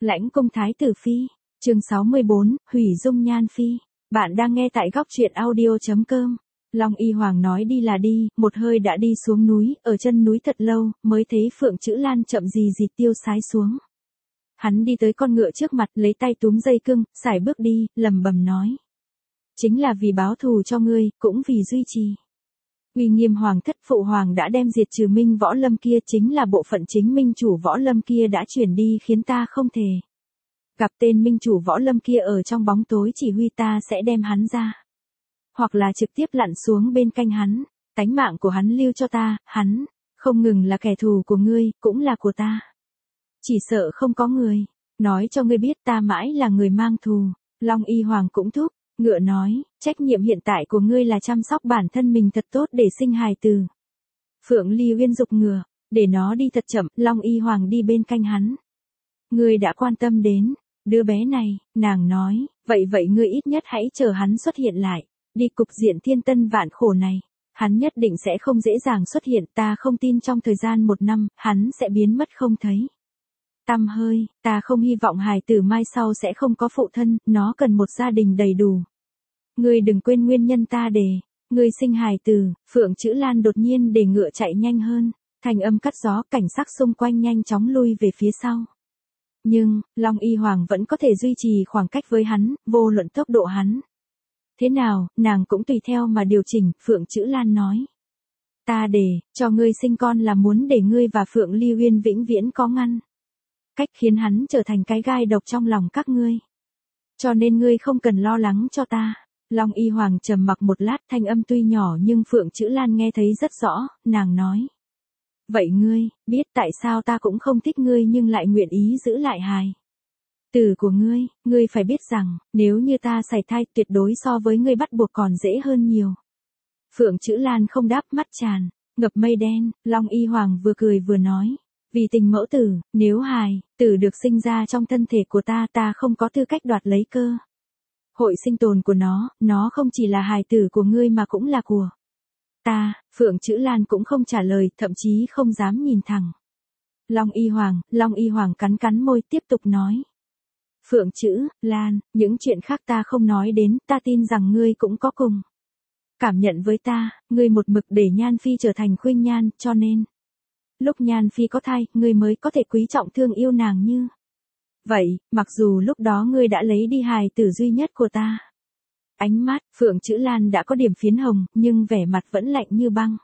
Lãnh cung thái tử phi, chương 64, hủy dung nhan phi. Bạn đang nghe tại góc truyện audio.com. Long Y Hoàng nói đi là đi, một hơi đã đi xuống núi, ở chân núi thật lâu, mới thấy Phượng Chữ Lan chậm gì gì tiêu sái xuống. Hắn đi tới con ngựa trước mặt, lấy tay túm dây cương, sải bước đi, lẩm bẩm nói. Chính là vì báo thù cho ngươi, cũng vì duy trì uy nghiêm hoàng thất. Phụ hoàng đã đem diệt trừ Minh Võ Lâm kia, chính là bộ phận chính Minh chủ Võ Lâm kia đã chuyển đi, khiến ta không thể gặp tên Minh chủ Võ Lâm kia ở trong bóng tối chỉ huy, ta sẽ đem hắn ra, hoặc là trực tiếp lặn xuống bên cạnh hắn. Tánh mạng của hắn lưu cho ta, hắn không ngừng là kẻ thù của ngươi, cũng là của ta. Chỉ sợ không có người nói cho ngươi biết ta mãi là người mang thù. Long Y Hoàng cũng thúc ngựa nói, trách nhiệm hiện tại của ngươi là chăm sóc bản thân mình thật tốt để sinh hài tử. Phượng Ly Uyên giục ngựa, để nó đi thật chậm. Long Y Hoàng đi bên cạnh hắn. Ngươi đã quan tâm đến đứa bé này, nàng nói, vậy ngươi ít nhất hãy chờ hắn xuất hiện lại. Đi cục diện thiên tân vạn khổ này, hắn nhất định sẽ không dễ dàng xuất hiện, ta không tin trong thời gian 1 năm, hắn sẽ biến mất không thấy tăm hơi. Ta không hy vọng hài tử mai sau sẽ không có phụ thân, nó cần một gia đình đầy đủ. Ngươi đừng quên nguyên nhân ta để ngươi sinh hài tử. Phượng Chữ Lan đột nhiên để ngựa chạy nhanh hơn, thanh âm cắt gió, cảnh sắc xung quanh nhanh chóng lui về phía sau. Nhưng, Long Y Hoàng vẫn có thể duy trì khoảng cách với hắn, vô luận tốc độ hắn thế nào, nàng cũng tùy theo mà điều chỉnh. Phượng Chữ Lan nói, ta để cho ngươi sinh con là muốn để ngươi và Phượng Ly Uyên vĩnh viễn có ngăn cách, khiến hắn trở thành cái gai độc trong lòng các ngươi. Cho nên ngươi không cần lo lắng cho ta. Long Y Hoàng trầm mặc một lát, thanh âm tuy nhỏ nhưng Phượng Chữ Lan nghe thấy rất rõ. Nàng nói, vậy ngươi biết tại sao ta cũng không thích ngươi nhưng lại nguyện ý giữ lại hài tử của ngươi. Ngươi phải biết rằng, nếu như ta sảy thai, tuyệt đối so với ngươi bắt buộc còn dễ hơn nhiều. Phượng Chữ Lan không đáp, mắt tràn ngập mây đen. Long Y Hoàng vừa cười vừa nói, vì tình mẫu tử, nếu hài tử được sinh ra trong thân thể của ta, ta không có tư cách đoạt lấy cơ hội sinh tồn của nó không chỉ là hài tử của ngươi mà cũng là của ta. Phượng Chữ Lan cũng không trả lời, thậm chí không dám nhìn thẳng Long Y Hoàng cắn cắn môi, tiếp tục nói, Phượng Chữ Lan, những chuyện khác ta không nói đến, ta tin rằng ngươi cũng có cùng cảm nhận với ta. Ngươi một mực để Nhan Phi trở thành khuynh nhan, cho nên lúc Nhan Phi có thai, ngươi mới có thể quý trọng thương yêu nàng như vậy, mặc dù lúc đó ngươi đã lấy đi hài tử duy nhất của ta. Ánh mắt Phượng Chữ Lan đã có điểm phiến hồng, nhưng vẻ mặt vẫn lạnh như băng.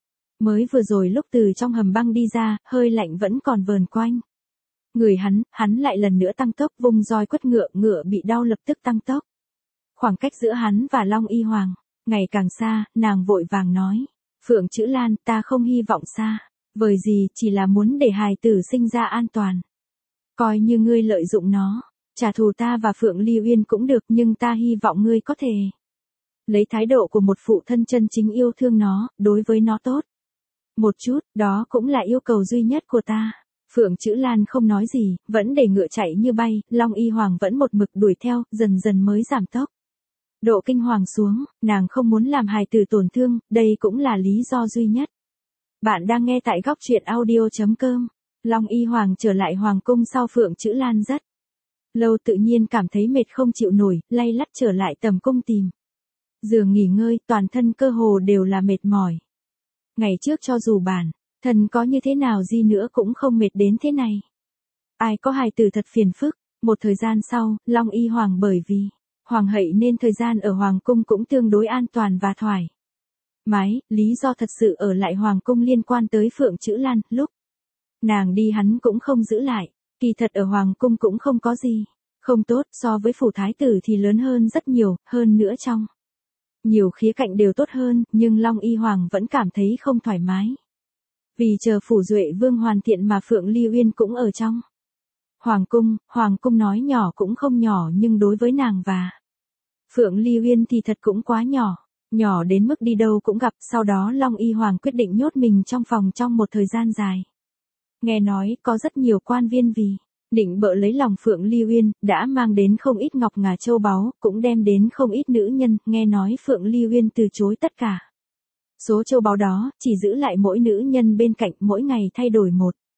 Mới vừa rồi lúc từ trong hầm băng đi ra, hơi lạnh vẫn còn vờn quanh người hắn lại lần nữa tăng tốc, vung roi quất ngựa, ngựa bị đau lập tức tăng tốc. Khoảng cách giữa hắn và Long Y Hoàng ngày càng xa, nàng vội vàng nói, Phượng Chữ Lan, ta không hy vọng xa vời gì, chỉ là muốn để hài tử sinh ra an toàn. Coi như ngươi lợi dụng nó trả thù ta và Phượng Ly Uyên cũng được, nhưng ta hy vọng ngươi có thể lấy thái độ của một phụ thân chân chính yêu thương nó, đối với nó tốt một chút, đó cũng là yêu cầu duy nhất của ta. Phượng Chữ Lan không nói gì, vẫn để ngựa chạy như bay. Long Y Hoàng vẫn một mực đuổi theo, dần dần mới giảm tốc độ kinh hoàng xuống. Nàng không muốn làm hài tử tổn thương, đây cũng là lý do duy nhất. Bạn đang nghe tại góc truyện audio.com. Long Y Hoàng trở lại hoàng cung sau Phượng Chữ Lan rất lâu, tự nhiên cảm thấy mệt không chịu nổi, lay lắt trở lại tầm cung tìm giường nghỉ ngơi, toàn thân cơ hồ đều là mệt mỏi. Ngày trước cho dù bản thân có như thế nào đi nữa cũng không mệt đến thế này. Ai có hài tử thật phiền phức. Một thời gian sau, Long Y Hoàng bởi vì hoàng hậu nên thời gian ở hoàng cung cũng tương đối an toàn và thoải mái. Lý do thật sự ở lại hoàng cung liên quan tới Phượng Chữ Lan. Lúc nàng đi hắn cũng không giữ lại. Kỳ thật ở hoàng cung cũng không có gì không tốt, so với phủ thái tử thì lớn hơn rất nhiều, hơn nữa trong nhiều khía cạnh đều tốt hơn, nhưng Long Y Hoàng vẫn cảm thấy không thoải mái. Vì chờ phủ Duệ Vương hoàn thiện mà Phượng Ly Uyên cũng ở trong hoàng cung nói nhỏ cũng không nhỏ, nhưng đối với nàng và Phượng Ly Uyên thì thật cũng quá nhỏ đến mức đi đâu cũng gặp. Sau đó Long Y Hoàng quyết định nhốt mình trong phòng trong một thời gian dài. Nghe nói có rất nhiều quan viên vì định bợ lấy lòng Phượng Ly Uyên, đã mang đến không ít ngọc ngà châu báu, cũng đem đến không ít nữ nhân. Nghe nói Phượng Ly Uyên từ chối tất cả số châu báu đó, chỉ giữ lại mỗi nữ nhân bên cạnh, mỗi ngày thay đổi một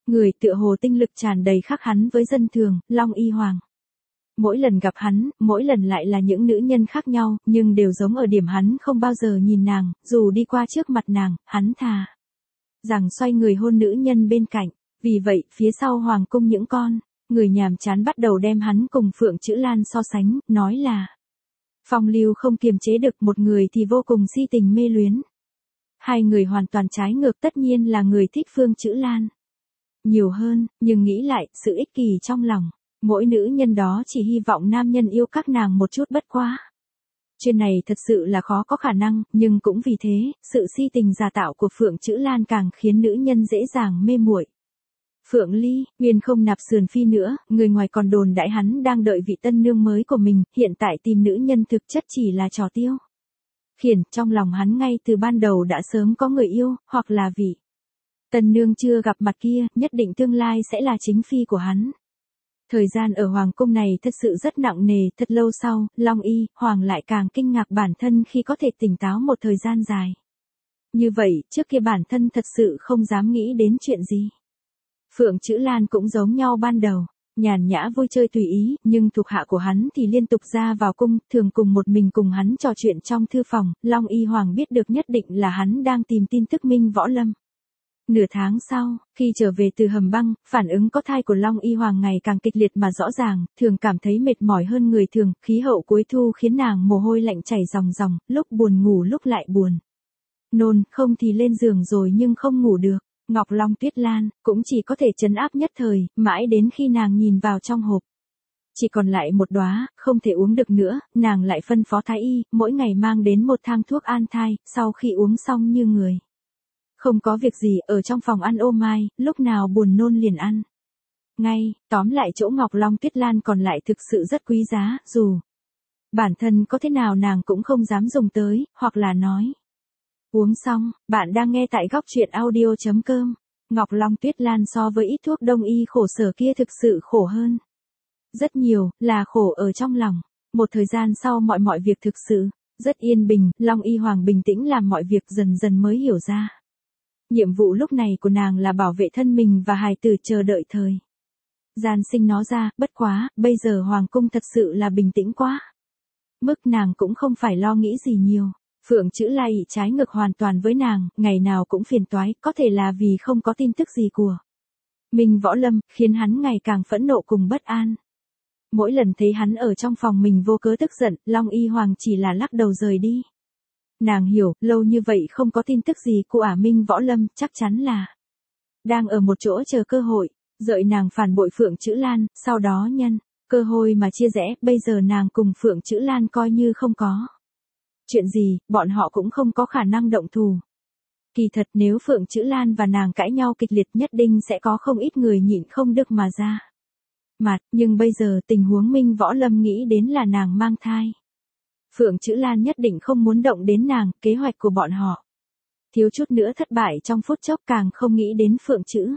Người tựa hồ tinh lực tràn đầy khác hắn với dân thường, Long Y Hoàng. Mỗi lần gặp hắn, mỗi lần lại là những nữ nhân khác nhau, nhưng đều giống ở điểm hắn không bao giờ nhìn nàng, dù đi qua trước mặt nàng, hắn thà rằng xoay người hôn nữ nhân bên cạnh. Vì vậy, phía sau hoàng cung những con người nhàm chán bắt đầu đem hắn cùng Phượng Chữ Lan so sánh, nói là phong lưu không kiềm chế được, một người thì vô cùng si tình mê luyến. Hai người hoàn toàn trái ngược, tất nhiên là người thích Phượng Chữ Lan nhiều hơn, nhưng nghĩ lại, sự ích kỷ trong lòng mỗi nữ nhân đó chỉ hy vọng nam nhân yêu các nàng một chút bất quá. Chuyện này thật sự là khó có khả năng, nhưng cũng vì thế, sự si tình giả tạo của Phượng Chữ Lan càng khiến nữ nhân dễ dàng mê muội. Phượng Ly, Nguyên không nạp sườn phi nữa, người ngoài còn đồn đại hắn đang đợi vị tân nương mới của mình, hiện tại tìm nữ nhân thực chất chỉ là trò tiêu khiển, trong lòng hắn ngay từ ban đầu đã sớm có người yêu, hoặc là vị tân nương chưa gặp mặt kia, nhất định tương lai sẽ là chính phi của hắn. Thời gian ở hoàng cung này thật sự rất nặng nề, thật lâu sau, Long Y Hoàng lại càng kinh ngạc bản thân khi có thể tỉnh táo một thời gian dài. Như vậy, trước kia bản thân thật sự không dám nghĩ đến chuyện gì. Phượng Chữ Lan cũng giống nhau ban đầu, nhàn nhã vui chơi tùy ý, nhưng thuộc hạ của hắn thì liên tục ra vào cung, thường cùng một mình cùng hắn trò chuyện trong thư phòng. Long Y Hoàng biết được nhất định là hắn đang tìm tin tức Minh Võ Lâm. Nửa tháng sau, khi trở về từ hầm băng, phản ứng có thai của Long Y Hoàng ngày càng kịch liệt mà rõ ràng, thường cảm thấy mệt mỏi hơn người thường, khí hậu cuối thu khiến nàng mồ hôi lạnh chảy ròng ròng, lúc buồn ngủ lúc lại buồn nôn, không thì lên giường rồi nhưng không ngủ được. Ngọc Long Tuyết Lan cũng chỉ có thể trấn áp nhất thời, mãi đến khi nàng nhìn vào trong hộp chỉ còn lại một đóa, không thể uống được nữa, nàng lại phân phó thái y, mỗi ngày mang đến một thang thuốc an thai, sau khi uống xong như người không có việc gì, ở trong phòng ăn ô mai, lúc nào buồn nôn liền ăn ngay. Tóm lại chỗ Ngọc Long Tuyết Lan còn lại thực sự rất quý giá, dù bản thân có thế nào nàng cũng không dám dùng tới, hoặc là nói. Uống xong, bạn đang nghe tại góc truyện audio.com. Ngọc Long Tuyết Lan so với ít thuốc đông y khổ sở kia thực sự khổ hơn rất nhiều, là khổ ở trong lòng. Một thời gian sau mọi việc thực sự rất yên bình, Long Y Hoàng bình tĩnh làm mọi việc, dần dần mới hiểu ra. Nhiệm vụ lúc này của nàng là bảo vệ thân mình và hài tử, chờ đợi thời gian sinh nó ra, bất quá, bây giờ hoàng cung thật sự là bình tĩnh quá. Mức nàng cũng không phải lo nghĩ gì nhiều. Phượng Chữ Lan trái ngược hoàn toàn với nàng, ngày nào cũng phiền toái, có thể là vì không có tin tức gì của Minh Võ Lâm, khiến hắn ngày càng phẫn nộ cùng bất an. Mỗi lần thấy hắn ở trong phòng mình vô cớ tức giận, Long Y Hoàng chỉ là lắc đầu rời đi. Nàng hiểu, lâu như vậy không có tin tức gì của Minh Võ Lâm, chắc chắn là đang ở một chỗ chờ cơ hội, đợi nàng phản bội Phượng Chữ Lan, sau đó nhân cơ hội mà chia rẽ. Bây giờ nàng cùng Phượng Chữ Lan coi như không có chuyện gì, bọn họ cũng không có khả năng động thủ. Kỳ thật nếu Phượng Chữ Lan và nàng cãi nhau kịch liệt, nhất định sẽ có không ít người nhịn không được mà ra mặt, nhưng bây giờ tình huống Minh Võ Lâm nghĩ đến là nàng mang thai. Phượng Chữ Lan nhất định không muốn động đến nàng, kế hoạch của bọn họ thiếu chút nữa thất bại trong phút chốc, càng không nghĩ đến Phượng Chữ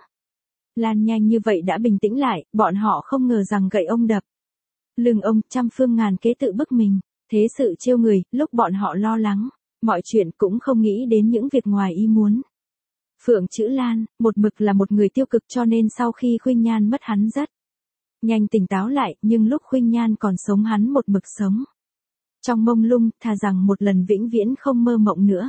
Lan nhanh như vậy đã bình tĩnh lại, bọn họ không ngờ rằng gậy ông đập lưng ông, trăm phương ngàn kế tự bức mình. Thế sự trêu người, lúc bọn họ lo lắng mọi chuyện cũng không nghĩ đến những việc ngoài ý muốn. Phượng Chữ Lan, một mực là một người tiêu cực, cho nên sau khi Khuynh Nhan mất hắn rất nhanh tỉnh táo lại, nhưng lúc Khuynh Nhan còn sống hắn một mực sống trong mông lung, thà rằng một lần vĩnh viễn không mơ mộng nữa.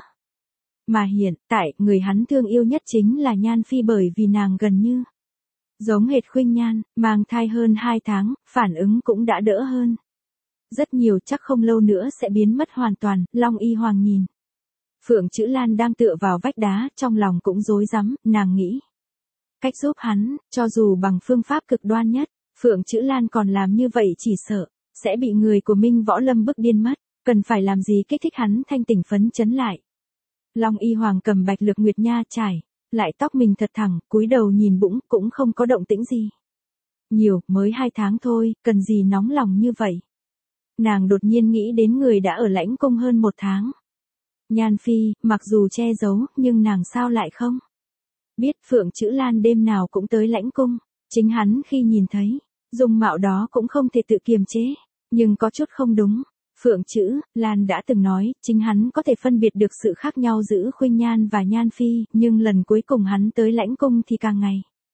Mà hiện tại, người hắn thương yêu nhất chính là Nhan Phi, bởi vì nàng gần như giống hệt Khuynh Nhan, mang thai hơn 2 tháng, phản ứng cũng đã đỡ hơn rất nhiều, chắc không lâu nữa sẽ biến mất hoàn toàn. Long Y Hoàng nhìn Phượng Chữ Lan đang tựa vào vách đá, trong lòng cũng rối rắm, nàng nghĩ cách giúp hắn, cho dù bằng phương pháp cực đoan nhất. Phượng Chữ Lan còn làm như vậy chỉ sợ sẽ bị người của Minh Võ Lâm bức điên mất, cần phải làm gì kích thích hắn thanh tỉnh phấn chấn lại. Long Y Hoàng cầm bạch lược nguyệt nha trải lại tóc mình thật thẳng, cúi đầu nhìn bụng, cũng không có động tĩnh gì nhiều, mới 2 tháng thôi, cần gì nóng lòng như vậy. Nàng đột nhiên nghĩ đến người đã ở lãnh cung hơn 1 tháng. Nhan Phi, mặc dù che giấu, nhưng nàng sao lại không biết Phượng Chữ Lan đêm nào cũng tới lãnh cung. Chính hắn khi nhìn thấy dung mạo đó cũng không thể tự kiềm chế, nhưng có chút không đúng. Phượng Chữ Lan đã từng nói, chính hắn có thể phân biệt được sự khác nhau giữa Khuynh Nhan và Nhan Phi, nhưng lần cuối cùng hắn tới lãnh cung thì càng ngày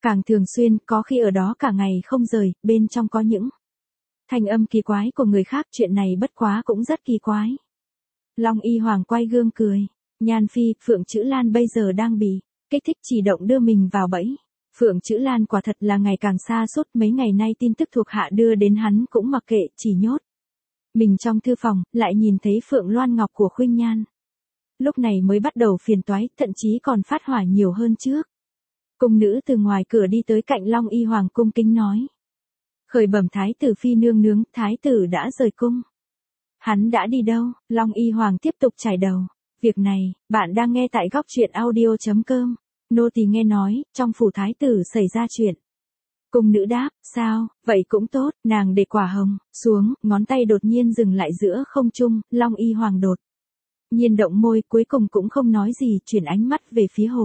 Càng thường xuyên, có khi ở đó cả ngày không rời, bên trong có những thanh âm kỳ quái của người khác, chuyện này bất quá cũng rất kỳ quái. Long Y Hoàng quay gương cười. Nhan Phi, Phượng Chữ Lan bây giờ đang bị kích thích chỉ động đưa mình vào bẫy. Phượng Chữ Lan quả thật là ngày càng xa sút, mấy ngày nay tin tức thuộc hạ đưa đến hắn cũng mặc kệ, chỉ nhốt mình trong thư phòng, lại nhìn thấy Phượng Loan Ngọc của Khuynh Nhan. Lúc này mới bắt đầu phiền toái, thậm chí còn phát hỏa nhiều hơn trước. Cung nữ từ ngoài cửa đi tới cạnh Long Y Hoàng cung kính nói. Khởi bẩm thái tử phi nương nướng, thái tử đã rời cung. Hắn đã đi đâu? Long Y Hoàng tiếp tục trải đầu. Việc này, bạn đang nghe tại góc truyện audio.com. Nô tỳ nghe nói, trong phủ thái tử xảy ra chuyện. Cung nữ đáp, sao, vậy cũng tốt, nàng để quả hồng xuống, ngón tay đột nhiên dừng lại giữa không trung, Long Y Hoàng đột nhiên động môi, cuối cùng cũng không nói gì, chuyển ánh mắt về phía hộp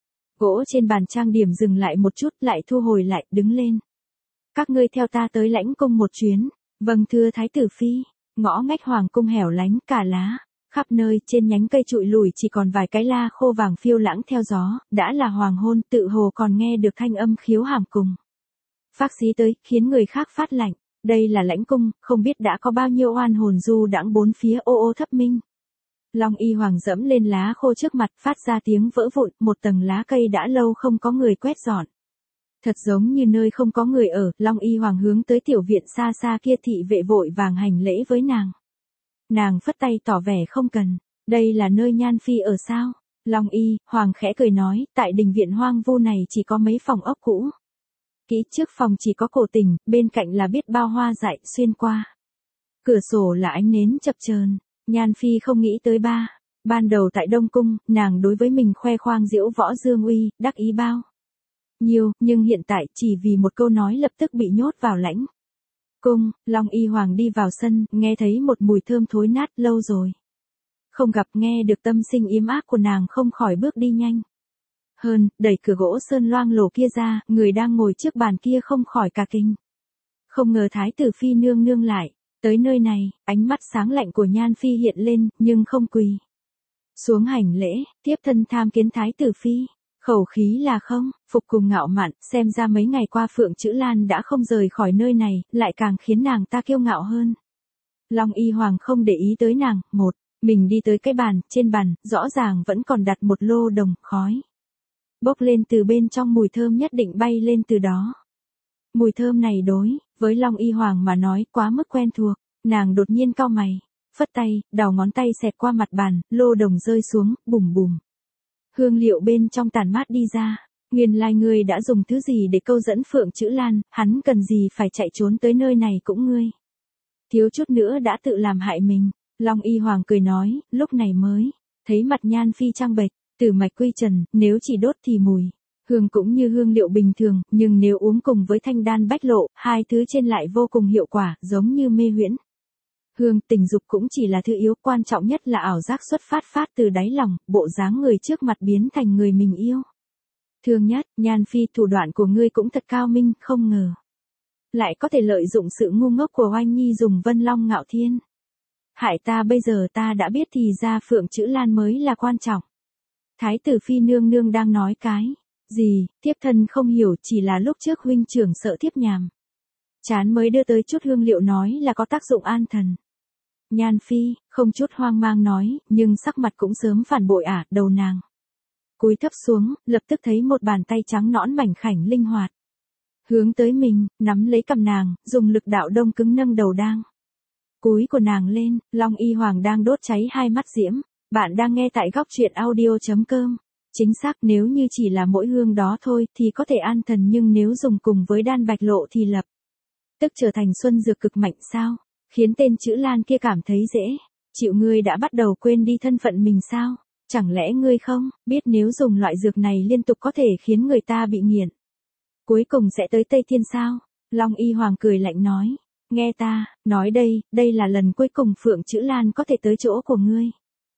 gỗ trên bàn trang điểm, dừng lại một chút, lại thu hồi lại, đứng lên. Các ngươi theo ta tới lãnh cung một chuyến. Vâng thưa thái tử phi. Ngõ ngách hoàng cung hẻo lánh, cả lá khắp nơi, trên nhánh cây trụi lùi chỉ còn vài cái la khô vàng phiêu lãng theo gió, đã là hoàng hôn, tự hồ còn nghe được thanh âm khiếu hàm cùng phác xí tới, khiến người khác phát lạnh. Đây là lãnh cung, không biết đã có bao nhiêu oan hồn du đãng bốn phía ô ô thấp minh. Long Y Hoàng dẫm lên lá khô trước mặt, phát ra tiếng vỡ vụn, một tầng lá cây đã lâu không có người quét dọn. Thật giống như nơi không có người ở, Long Y Hoàng hướng tới tiểu viện xa xa kia, thị vệ vội vàng hành lễ với nàng. Nàng phất tay tỏ vẻ không cần. Đây là nơi Nhan Phi ở sao? Long Y Hoàng khẽ cười nói, tại đình viện hoang vu này chỉ có mấy phòng ốc cũ. Kỹ trước phòng chỉ có cổ tình, bên cạnh là biết bao hoa dại, xuyên qua cửa sổ là ánh nến chập chờn. Nhan Phi không nghĩ tới ban đầu tại Đông Cung, nàng đối với mình khoe khoang diễu võ dương uy, đắc ý bao nhiêu, nhưng hiện tại chỉ vì một câu nói lập tức bị nhốt vào lãnh cung. Long Y Hoàng đi vào sân, nghe thấy một mùi thơm thối nát, lâu rồi không gặp, nghe được tâm sinh yếm ác của nàng không khỏi bước đi nhanh hơn, đẩy cửa gỗ sơn loang lổ kia ra, người đang ngồi trước bàn kia không khỏi cả kinh. Không ngờ thái tử phi nương nương lại tới nơi này. Ánh mắt sáng lạnh của Nhan Phi hiện lên, nhưng không quỳ xuống hành lễ, tiếp thân tham kiến thái tử phi. Khẩu khí là không phục cùng ngạo mạn, xem ra mấy ngày qua Phượng Chữ Lan đã không rời khỏi nơi này, lại càng khiến nàng ta kiêu ngạo hơn. Long Y Hoàng không để ý tới nàng, mình đi tới cái bàn, trên bàn, rõ ràng vẫn còn đặt một lô đồng, khói bốc lên từ bên trong, mùi thơm nhất định bay lên từ đó. Mùi thơm này đối với Long Y Hoàng mà nói quá mức quen thuộc, nàng đột nhiên cau mày, phất tay, đầu ngón tay xẹt qua mặt bàn, lô đồng rơi xuống, bùm bùm. Hương liệu bên trong tản mát đi ra. Nguyên lai ngươi đã dùng thứ gì để câu dẫn Phượng Chữ Lan, hắn cần gì phải chạy trốn tới nơi này cũng ngươi. Thiếu chút nữa đã tự làm hại mình. Long Y Hoàng cười nói, lúc này mới thấy mặt Nhan Phi trăng bệch, tử mạch quy trần, nếu chỉ đốt thì mùi hương cũng như hương liệu bình thường, nhưng nếu uống cùng với thanh đan bách lộ, hai thứ trên lại vô cùng hiệu quả, giống như mê huyễn. Hương, tình dục cũng chỉ là thứ yếu, quan trọng nhất là ảo giác xuất phát từ đáy lòng, bộ dáng người trước mặt biến thành người mình yêu. Thương nhất, Nhan Phi, thủ đoạn của ngươi cũng thật cao minh, không ngờ lại có thể lợi dụng sự ngu ngốc của Oanh Nhi dùng Vân Long Ngạo Thiên hại ta. Bây giờ ta đã biết thì ra Phượng Chữ Lan mới là quan trọng. Thái tử phi nương nương đang nói cái gì? Thiếp thân không hiểu, chỉ là lúc trước huynh trưởng sợ thiếp nhàm chán mới đưa tới chút hương liệu, nói là có tác dụng an thần. Nhan Phi không chút hoang mang nói, nhưng sắc mặt cũng sớm phản bội. Đầu nàng cúi thấp xuống, lập tức thấy một bàn tay trắng nõn mảnh khảnh linh hoạt hướng tới mình, nắm lấy cằm nàng, dùng lực đạo đông cứng nâng đầu đang cúi của nàng lên. Long Y Hoàng đang đốt cháy hai mắt diễm. Bạn đang nghe tại góc truyện audio.com. Chính xác, nếu như chỉ là mỗi hương đó thôi thì có thể an thần, nhưng nếu dùng cùng với đan bạch lộ thì lập tức trở thành xuân dược cực mạnh sao? Khiến tên Chữ Lan kia cảm thấy dễ chịu. Ngươi đã bắt đầu quên đi thân phận mình sao? Chẳng lẽ ngươi không biết nếu dùng loại dược này liên tục có thể khiến người ta bị nghiện, cuối cùng sẽ tới Tây Thiên sao? Long Y Hoàng cười lạnh nói, nghe ta nói đây là lần cuối cùng Phượng Chữ Lan có thể tới chỗ của ngươi.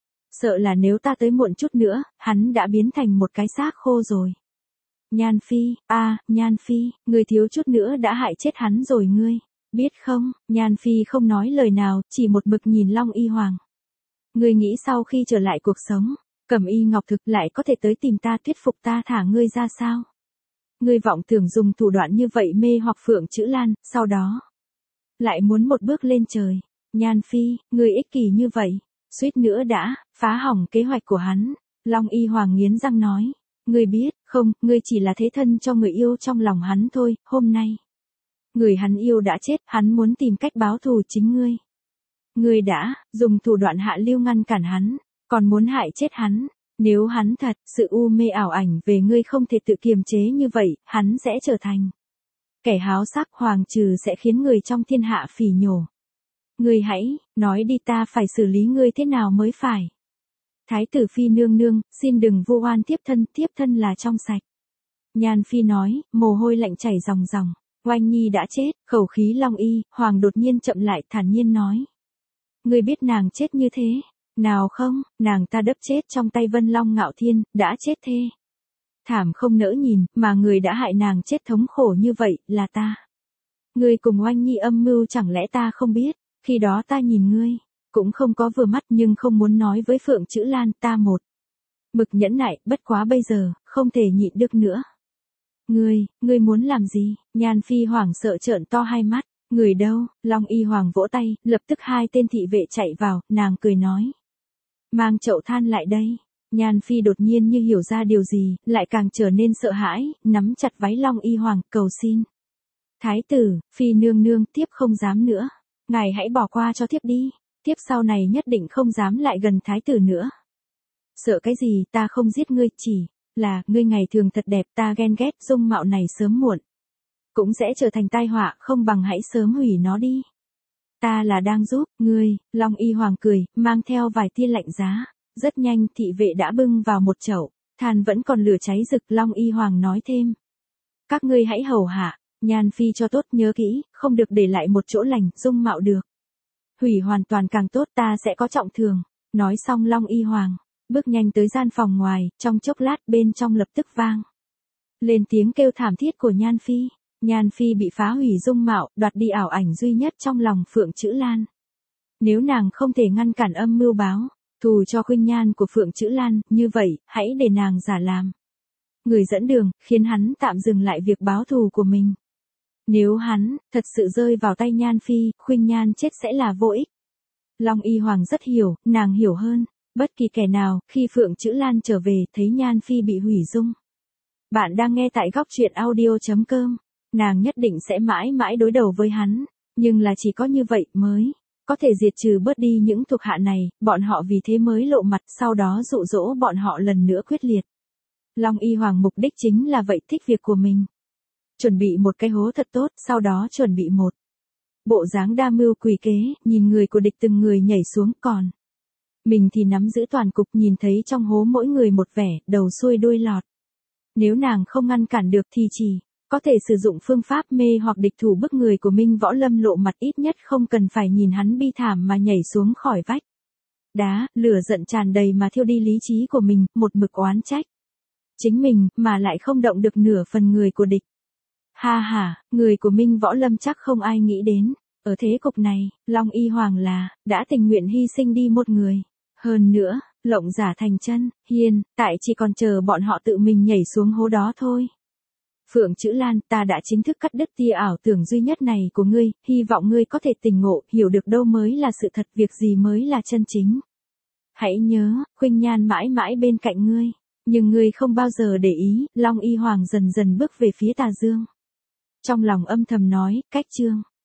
Sợ là nếu ta tới muộn chút nữa, hắn đã biến thành một cái xác khô rồi. Nhan Phi, Nhan Phi, ngươi thiếu chút nữa đã hại chết hắn rồi ngươi, biết không? Nhan Phi không nói lời nào, chỉ một mực nhìn Long Y Hoàng. Ngươi nghĩ sau khi trở lại cuộc sống, Cẩm Y Ngọc Thực lại có thể tới tìm ta thuyết phục ta thả ngươi ra sao? Ngươi vọng tưởng dùng thủ đoạn như vậy mê hoặc Phượng Chữ Lan, sau đó lại muốn một bước lên trời. Nhan Phi, ngươi ích kỷ như vậy, suýt nữa đã phá hỏng kế hoạch của hắn. Long Y Hoàng nghiến răng nói, ngươi biết, không, ngươi chỉ là thế thân cho người yêu trong lòng hắn thôi, hôm nay người hắn yêu đã chết, hắn muốn tìm cách báo thù chính ngươi. Ngươi đã dùng thủ đoạn hạ lưu ngăn cản hắn, còn muốn hại chết hắn. Nếu hắn thật sự u mê ảo ảnh về ngươi không thể tự kiềm chế như vậy, hắn sẽ trở thành kẻ háo sắc, hoàng trừ sẽ khiến người trong thiên hạ phỉ nhổ. Ngươi hãy nói đi, ta phải xử lý ngươi thế nào mới phải. Thái tử Phi nương nương, xin đừng vu oan tiếp thân là trong sạch. Nhan Phi nói, mồ hôi lạnh chảy ròng ròng. Oanh Nhi đã chết, khẩu khí Long Y Hoàng đột nhiên chậm lại, thản nhiên nói. Ngươi biết nàng chết như thế nào không? Nàng ta đấp chết trong tay Vân Long Ngạo Thiên, đã chết thê thảm không nỡ nhìn, mà người đã hại nàng chết thống khổ như vậy, là ta. Ngươi cùng Oanh Nhi âm mưu chẳng lẽ ta không biết, khi đó ta nhìn ngươi, cũng không có vừa mắt nhưng không muốn nói với Phượng Chữ Lan, ta một mực nhẫn nại, bất quá bây giờ, không thể nhịn được nữa. Ngươi muốn làm gì? Nhan Phi hoảng sợ trợn to hai mắt, người đâu? Long Y Hoàng vỗ tay, lập tức hai tên thị vệ chạy vào, nàng cười nói. Mang chậu than lại đây. Nhan Phi đột nhiên như hiểu ra điều gì, lại càng trở nên sợ hãi, nắm chặt váy Long Y Hoàng, cầu xin. Thái tử, Phi nương nương, tiếp không dám nữa. Ngài hãy bỏ qua cho thiếp đi, tiếp sau này nhất định không dám lại gần thái tử nữa. Sợ cái gì, ta không giết ngươi, chỉ là, ngươi ngày thường thật đẹp, ta ghen ghét, dung mạo này sớm muộn cũng sẽ trở thành tai họa, không bằng hãy sớm hủy nó đi. Ta là đang giúp ngươi. Long Y Hoàng cười, mang theo vài tia lạnh giá. Rất nhanh thị vệ đã bưng vào một chậu, than vẫn còn lửa cháy rực. Long Y Hoàng nói thêm. Các ngươi hãy hầu hạ, Nhan Phi cho tốt, nhớ kỹ, không được để lại một chỗ lành, dung mạo được hủy hoàn toàn càng tốt, ta sẽ có trọng thường. Nói xong Long Y Hoàng bước nhanh tới gian phòng ngoài, trong chốc lát bên trong lập tức vang lên tiếng kêu thảm thiết của Nhan Phi. Nhan Phi bị phá hủy dung mạo, đoạt đi ảo ảnh duy nhất trong lòng Phượng Chữ Lan. Nếu nàng không thể ngăn cản âm mưu báo thù cho khuynh nhan của Phượng Chữ Lan, như vậy, hãy để nàng giả làm người dẫn đường, khiến hắn tạm dừng lại việc báo thù của mình. Nếu hắn thật sự rơi vào tay Nhan Phi, khuynh nhan chết sẽ là vô ích. Long Y Hoàng rất hiểu, nàng hiểu hơn bất kỳ kẻ nào, khi Phượng Chữ Lan trở về, thấy Nhan Phi bị hủy dung. Bạn đang nghe tại góc truyện audio.com. Nàng nhất định sẽ mãi mãi đối đầu với hắn, nhưng là chỉ có như vậy mới có thể diệt trừ bớt đi những thuộc hạ này, bọn họ vì thế mới lộ mặt, sau đó dụ dỗ bọn họ lần nữa quyết liệt. Long Y Hoàng mục đích chính là vậy, thích việc của mình. Chuẩn bị một cái hố thật tốt, sau đó chuẩn bị một bộ dáng đa mưu quỷ kế, nhìn người của địch từng người nhảy xuống, còn mình thì nắm giữ toàn cục, nhìn thấy trong hố mỗi người một vẻ, đầu xuôi đuôi lọt. Nếu nàng không ngăn cản được thì chỉ có thể sử dụng phương pháp mê hoặc địch thủ, bức người của Minh Võ Lâm lộ mặt, ít nhất không cần phải nhìn hắn bi thảm mà nhảy xuống khỏi vách đá, lửa giận tràn đầy mà thiêu đi lý trí của mình, một mực oán trách chính mình, mà lại không động được nửa phần người của địch. Ha ha, người của Minh Võ Lâm chắc không ai nghĩ đến, ở thế cục này, Long Y Hoàng là đã tình nguyện hy sinh đi một người. Hơn nữa, lộng giả thành chân, hiện tại chỉ còn chờ bọn họ tự mình nhảy xuống hố đó thôi. Phượng Chữ Lan, ta đã chính thức cắt đứt tia ảo tưởng duy nhất này của ngươi, hy vọng ngươi có thể tỉnh ngộ, hiểu được đâu mới là sự thật, việc gì mới là chân chính. Hãy nhớ, khuynh nhan mãi mãi bên cạnh ngươi, nhưng ngươi không bao giờ để ý. Long Y Hoàng dần dần bước về phía Tà Dương. Trong lòng âm thầm nói, cách chương